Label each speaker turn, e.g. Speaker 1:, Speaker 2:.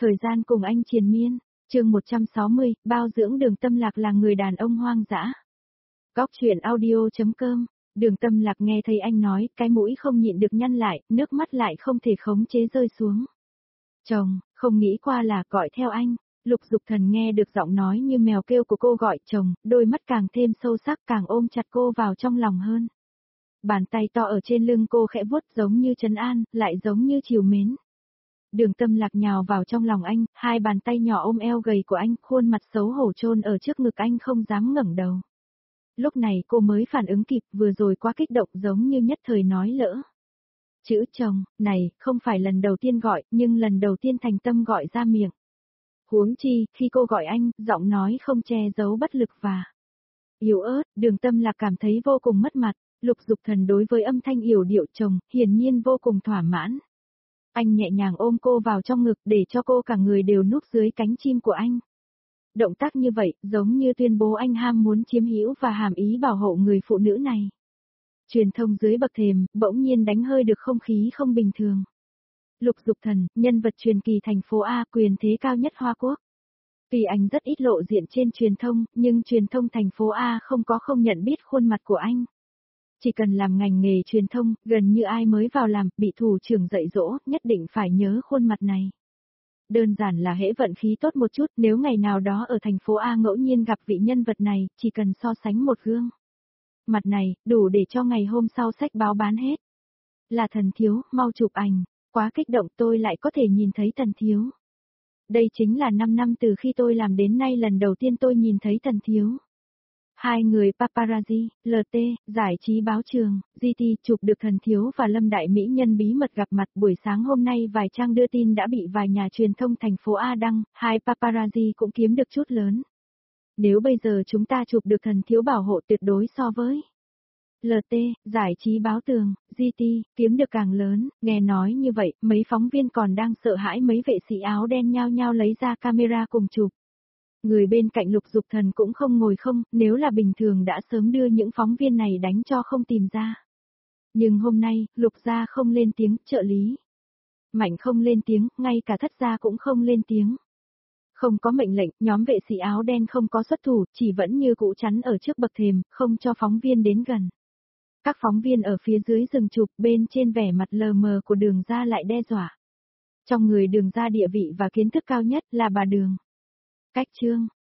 Speaker 1: Thời gian cùng anh triền miên. Chương 160, bao dưỡng Đường Tâm Lạc là người đàn ông hoang dã. Góc truyện audio.com. Đường Tâm Lạc nghe thấy anh nói, cái mũi không nhịn được nhăn lại, nước mắt lại không thể khống chế rơi xuống. Chồng, không nghĩ qua là gọi theo anh. Lục Dục Thần nghe được giọng nói như mèo kêu của cô gọi chồng, đôi mắt càng thêm sâu sắc, càng ôm chặt cô vào trong lòng hơn. Bàn tay to ở trên lưng cô khẽ vuốt giống như trấn an, lại giống như trìu mến. Đường Tâm Lạc nhào vào trong lòng anh, hai bàn tay nhỏ ôm eo gầy của anh, khuôn mặt xấu hổ chôn ở trước ngực anh không dám ngẩng đầu. Lúc này cô mới phản ứng kịp, vừa rồi quá kích động giống như nhất thời nói lỡ. Chữ chồng, này, không phải lần đầu tiên gọi, nhưng lần đầu tiên thành tâm gọi ra miệng. Huống chi, khi cô gọi anh, giọng nói không che giấu bất lực và yếu ớt, Đường Tâm Lạc cảm thấy vô cùng mất mặt. Lục Dục Thần đối với âm thanh yểu điệu chồng, hiển nhiên vô cùng thỏa mãn. Anh nhẹ nhàng ôm cô vào trong ngực để cho cô cả người đều núp dưới cánh chim của anh. Động tác như vậy, giống như tuyên bố anh ham muốn chiếm hữu và hàm ý bảo hộ người phụ nữ này. Truyền thông dưới bậc thềm, bỗng nhiên đánh hơi được không khí không bình thường. Lục Dục Thần, nhân vật truyền kỳ thành phố A, quyền thế cao nhất Hoa Quốc. Tuy anh rất ít lộ diện trên truyền thông, nhưng truyền thông thành phố A không nhận biết khuôn mặt của anh. Chỉ cần làm ngành nghề truyền thông, gần như ai mới vào làm, bị thủ trưởng dạy dỗ, nhất định phải nhớ khuôn mặt này. Đơn giản là hễ vận khí tốt một chút, nếu ngày nào đó ở thành phố A ngẫu nhiên gặp vị nhân vật này, chỉ cần so sánh một gương. Mặt này, đủ để cho ngày hôm sau sách báo bán hết. Là Thần Thiếu, mau chụp ảnh, quá kích động tôi lại có thể nhìn thấy Thần Thiếu. Đây chính là 5 năm từ khi tôi làm đến nay lần đầu tiên tôi nhìn thấy Thần Thiếu. Hai người paparazzi, LT, giải trí báo trường, GT chụp được Thần Thiếu và Lâm Đại Mỹ Nhân bí mật gặp mặt buổi sáng hôm nay vài trang đưa tin đã bị vài nhà truyền thông thành phố A đăng, hai paparazzi cũng kiếm được chút lớn. Nếu bây giờ chúng ta chụp được Thần Thiếu bảo hộ tuyệt đối so với LT, giải trí báo tường, GT, kiếm được càng lớn, nghe nói như vậy, mấy phóng viên còn đang sợ hãi mấy vệ sĩ áo đen nhao nhao lấy ra camera cùng chụp. Người bên cạnh Lục Dục Thần cũng không ngồi không, nếu là bình thường đã sớm đưa những phóng viên này đánh cho không tìm ra. Nhưng hôm nay, Lục gia không lên tiếng, trợ lý Mạnh không lên tiếng, ngay cả Thất gia cũng không lên tiếng. Không có mệnh lệnh, nhóm vệ sĩ áo đen không có xuất thủ, chỉ vẫn như cũ chắn ở trước bậc thềm, không cho phóng viên đến gần. Các phóng viên ở phía dưới dừng chụp, bên trên vẻ mặt lờ mờ của Đường gia lại đe dọa. Trong người Đường gia địa vị và kiến thức cao nhất là bà Đường. Cách Trương,